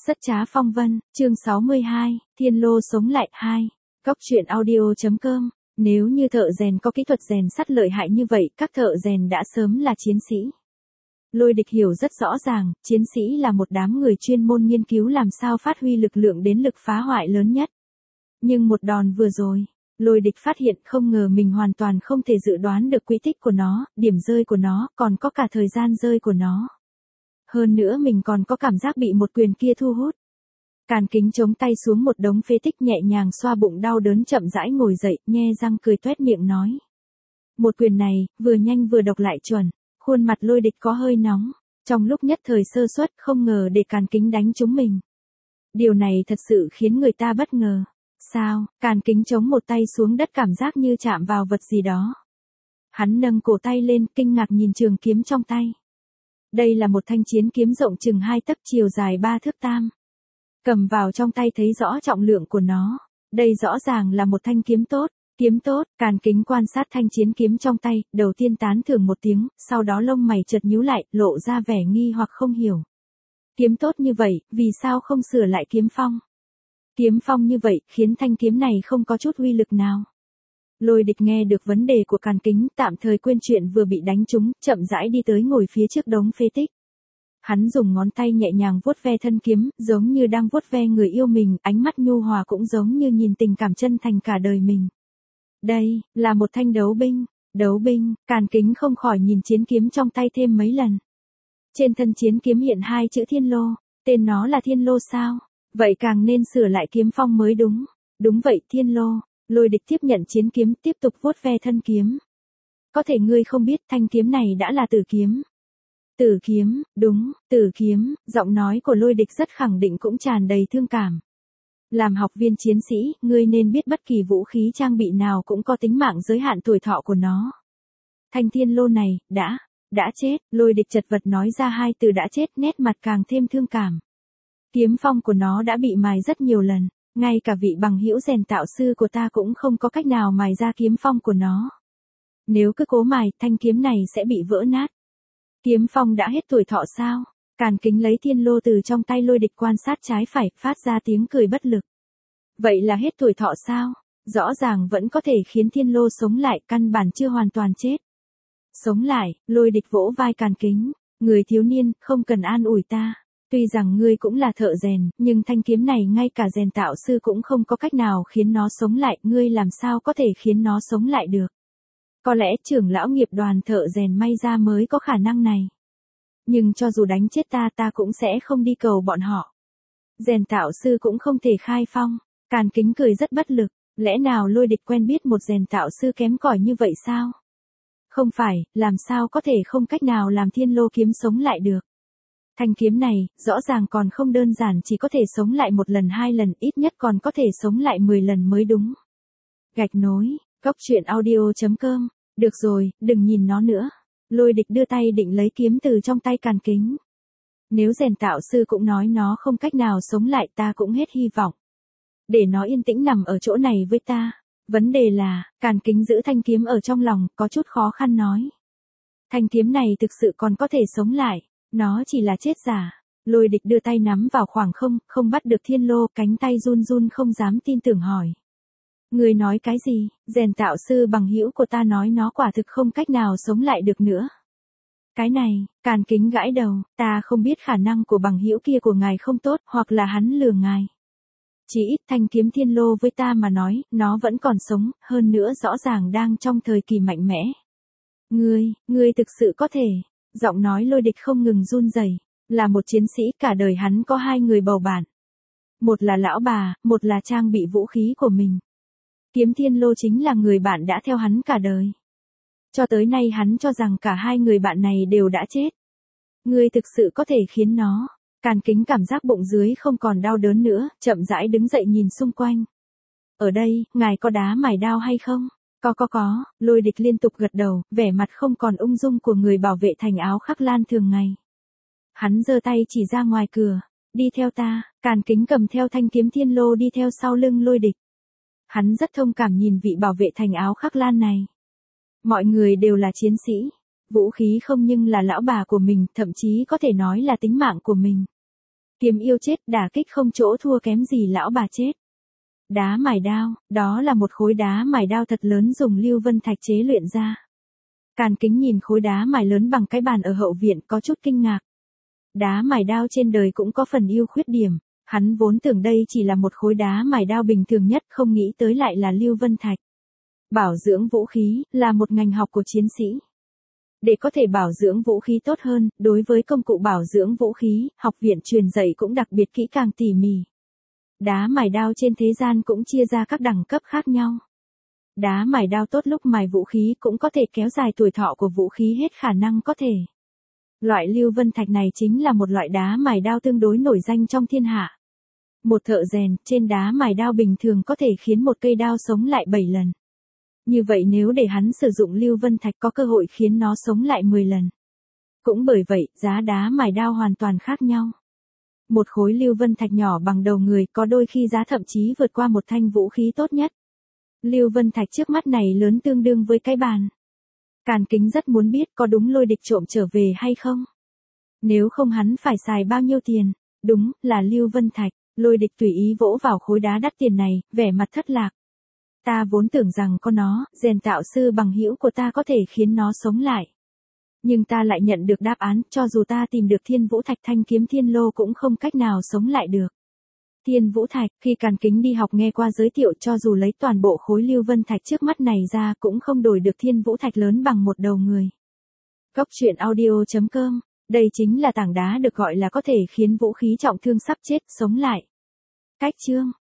Rất trá phong vân, chương 62, Thiên Lô sống lại 2. Cóc truyện audio.com. Nếu như thợ rèn có kỹ thuật rèn sắt lợi hại như vậy, các thợ rèn đã sớm là chiến sĩ. Lôi Địch hiểu rất rõ ràng, chiến sĩ là một đám người chuyên môn nghiên cứu làm sao phát huy lực lượng đến lực phá hoại lớn nhất. Nhưng một đòn vừa rồi, Lôi Địch phát hiện không ngờ mình hoàn toàn không thể dự đoán được quỹ tích của nó, điểm rơi của nó, còn có cả thời gian rơi của nó. Hơn nữa mình còn có cảm giác bị một quyền kia thu hút. Càn Kính chống tay xuống một đống phế tích, nhẹ nhàng xoa bụng đau đớn, chậm rãi ngồi dậy, nhe răng cười toét miệng nói. Một quyền này, vừa nhanh vừa độc lại chuẩn. Khuôn mặt Lôi Địch có hơi nóng. Trong lúc nhất thời sơ suất, không ngờ để Càn Kính đánh trúng mình. Điều này thật sự khiến người ta bất ngờ. Sao? Càn Kính chống một tay xuống đất, cảm giác như chạm vào vật gì đó. Hắn nâng cổ tay lên, kinh ngạc nhìn trường kiếm trong tay. Đây là một thanh chiến kiếm rộng chừng 2 tấc, chiều dài 3 thước tam. Cầm vào trong tay thấy rõ trọng lượng của nó. Đây rõ ràng là một thanh kiếm tốt. Kiếm tốt. Càn Kính quan sát thanh chiến kiếm trong tay, đầu tiên tán thưởng một tiếng, sau đó lông mày chợt nhíu lại, lộ ra vẻ nghi hoặc không hiểu. Kiếm tốt như vậy, vì sao không sửa lại kiếm phong? Kiếm phong như vậy, khiến thanh kiếm này không có chút uy lực nào. Lôi Địch nghe được vấn đề của Càn Kính, tạm thời quên chuyện vừa bị đánh trúng, chậm rãi đi tới ngồi phía trước đống phế tích. Hắn dùng ngón tay nhẹ nhàng vuốt ve thân kiếm, giống như đang vuốt ve người yêu mình, ánh mắt nhu hòa cũng giống như nhìn tình cảm chân thành cả đời mình. Đây, là một thanh đấu binh. Đấu binh. Càn Kính không khỏi nhìn chiến kiếm trong tay thêm mấy lần. Trên thân chiến kiếm hiện 2 chữ Thiên Lô, tên nó là Thiên Lô sao? Vậy càng nên sửa lại kiếm phong mới đúng. Đúng vậy, Thiên Lô. Lôi Địch tiếp nhận chiến kiếm, tiếp tục vuốt ve thân kiếm. Có thể ngươi không biết thanh kiếm này đã là tử kiếm. Tử kiếm, đúng, tử kiếm. Giọng nói của Lôi Địch rất khẳng định, cũng tràn đầy thương cảm. Làm học viên chiến sĩ, ngươi nên biết bất kỳ vũ khí trang bị nào cũng có tính mạng giới hạn tuổi thọ của nó. Thanh Thiên Lô này, đã chết. Lôi Địch chật vật nói ra 2 từ đã chết, nét mặt càng thêm thương cảm. Kiếm phong của nó đã bị mài rất nhiều lần. Ngay cả vị bằng hữu rèn tạo sư của ta cũng không có cách nào mài ra kiếm phong của nó. Nếu cứ cố mài, thanh kiếm này sẽ bị vỡ nát. Kiếm phong đã hết tuổi thọ sao? Càn Kính lấy Thiên Lô từ trong tay Lôi Địch, quan sát trái phải, phát ra tiếng cười bất lực. Vậy là hết tuổi thọ sao? Rõ ràng vẫn có thể khiến Thiên Lô sống lại, căn bản chưa hoàn toàn chết. Sống lại. Lôi Địch vỗ vai Càn Kính. Người thiếu niên, không cần an ủi ta. Tuy rằng ngươi cũng là thợ rèn, nhưng thanh kiếm này ngay cả rèn tạo sư cũng không có cách nào khiến nó sống lại, ngươi làm sao có thể khiến nó sống lại được? Có lẽ trưởng lão nghiệp đoàn thợ rèn may ra mới có khả năng này. Nhưng cho dù đánh chết ta cũng sẽ không đi cầu bọn họ. Rèn tạo sư cũng không thể khai phong. Càn Kính cười rất bất lực. Lẽ nào Lôi Địch quen biết một rèn tạo sư kém cỏi như vậy sao? Không phải, làm sao có thể không cách nào làm Thiên Lô kiếm sống lại được? Thanh kiếm này, rõ ràng còn không đơn giản chỉ có thể sống lại 1 lần 2 lần, ít nhất còn có thể sống lại 10 lần mới đúng. Gạch nối. Cóc truyện audio.com. Được rồi, đừng nhìn nó nữa. Lôi Địch đưa tay định lấy kiếm từ trong tay Càn Kính. Nếu rèn tạo sư cũng nói nó không cách nào sống lại, ta cũng hết hy vọng. Để nó yên tĩnh nằm ở chỗ này với ta. Vấn đề là, Càn Kính giữ thanh kiếm ở trong lòng, có chút khó khăn nói. Thanh kiếm này thực sự còn có thể sống lại. Nó chỉ là chết giả. Lôi Địch đưa tay nắm vào khoảng không, không bắt được Thiên Lô, cánh tay run run không dám tin tưởng hỏi. Người nói cái gì? Rèn tạo sư bằng hữu của ta nói nó quả thực không cách nào sống lại được nữa. Cái này, Càn Kính gãi đầu, ta không biết khả năng của bằng hữu kia của ngài không tốt, hoặc là hắn lừa ngài. Chỉ ít thanh kiếm Thiên Lô với ta mà nói, nó vẫn còn sống, hơn nữa rõ ràng đang trong thời kỳ mạnh mẽ. Ngươi thực sự có thể. Giọng nói Lôi Địch không ngừng run rẩy. Là một chiến sĩ, cả đời hắn có 2 người bầu bạn. Một là lão bà, một là trang bị vũ khí của mình. Kiếm Thiên Lô chính là người bạn đã theo hắn cả đời. Cho tới nay hắn cho rằng cả 2 người bạn này đều đã chết. Ngươi thực sự có thể khiến nó. Càn Kính cảm giác bụng dưới không còn đau đớn nữa, chậm rãi đứng dậy nhìn xung quanh. Ở đây, ngài có đá mài đao hay không? Có. Lôi Địch liên tục gật đầu, vẻ mặt không còn ung dung của người bảo vệ thành áo khắc lan thường ngày. Hắn giơ tay chỉ ra ngoài cửa. Đi theo ta. Càn Kính cầm theo thanh kiếm Thiên Lô đi theo sau lưng Lôi Địch. Hắn rất thông cảm nhìn vị bảo vệ thành áo khắc lan này. Mọi người đều là chiến sĩ. Vũ khí không nhưng là lão bà của mình, thậm chí có thể nói là tính mạng của mình. Kiếm yêu chết, đả kích không chỗ thua kém gì lão bà chết. Đá mài đao, đó là một khối đá mài đao thật lớn dùng Lưu Vân Thạch chế luyện ra. Càn Kính nhìn khối đá mài lớn bằng cái bàn ở hậu viện có chút kinh ngạc. Đá mài đao trên đời cũng có phần ưu khuyết điểm, hắn vốn tưởng đây chỉ là một khối đá mài đao bình thường nhất, không nghĩ tới lại là Lưu Vân Thạch. Bảo dưỡng vũ khí là một ngành học của chiến sĩ. Để có thể bảo dưỡng vũ khí tốt hơn, đối với công cụ bảo dưỡng vũ khí, học viện truyền dạy cũng đặc biệt kỹ càng tỉ mỉ. Đá mài đao trên thế gian cũng chia ra các đẳng cấp khác nhau. Đá mài đao tốt lúc mài vũ khí cũng có thể kéo dài tuổi thọ của vũ khí hết khả năng có thể. Loại Lưu Vân Thạch này chính là một loại đá mài đao tương đối nổi danh trong thiên hạ. Một thợ rèn trên đá mài đao bình thường có thể khiến một cây đao sống lại 7 lần. Như vậy nếu để hắn sử dụng Lưu Vân Thạch có cơ hội khiến nó sống lại 10 lần. Cũng bởi vậy, giá đá mài đao hoàn toàn khác nhau. Một khối Lưu Vân Thạch nhỏ bằng đầu người có đôi khi giá thậm chí vượt qua một thanh vũ khí tốt nhất. Lưu Vân Thạch trước mắt này lớn tương đương với cái bàn. Càn Kính rất muốn biết có đúng Lôi Địch trộm trở về hay không. Nếu không hắn phải xài bao nhiêu tiền, đúng là Lưu Vân Thạch. Lôi Địch tùy ý vỗ vào khối đá đắt tiền này, vẻ mặt thất lạc. Ta vốn tưởng rằng có nó, rèn tạo sư bằng hữu của ta có thể khiến nó sống lại. Nhưng ta lại nhận được đáp án, cho dù ta tìm được Thiên Vũ Thạch thanh kiếm thiên lô cũng không cách nào sống lại được. Thiên Vũ Thạch, khi Càn Kính đi học nghe qua giới thiệu cho dù lấy toàn bộ khối Lưu Vân Thạch trước mắt này ra cũng không đổi được Thiên Vũ Thạch lớn bằng một đầu người. Cốc truyện audio.com, đây chính là tảng đá được gọi là có thể khiến vũ khí trọng thương sắp chết sống lại. Cách chương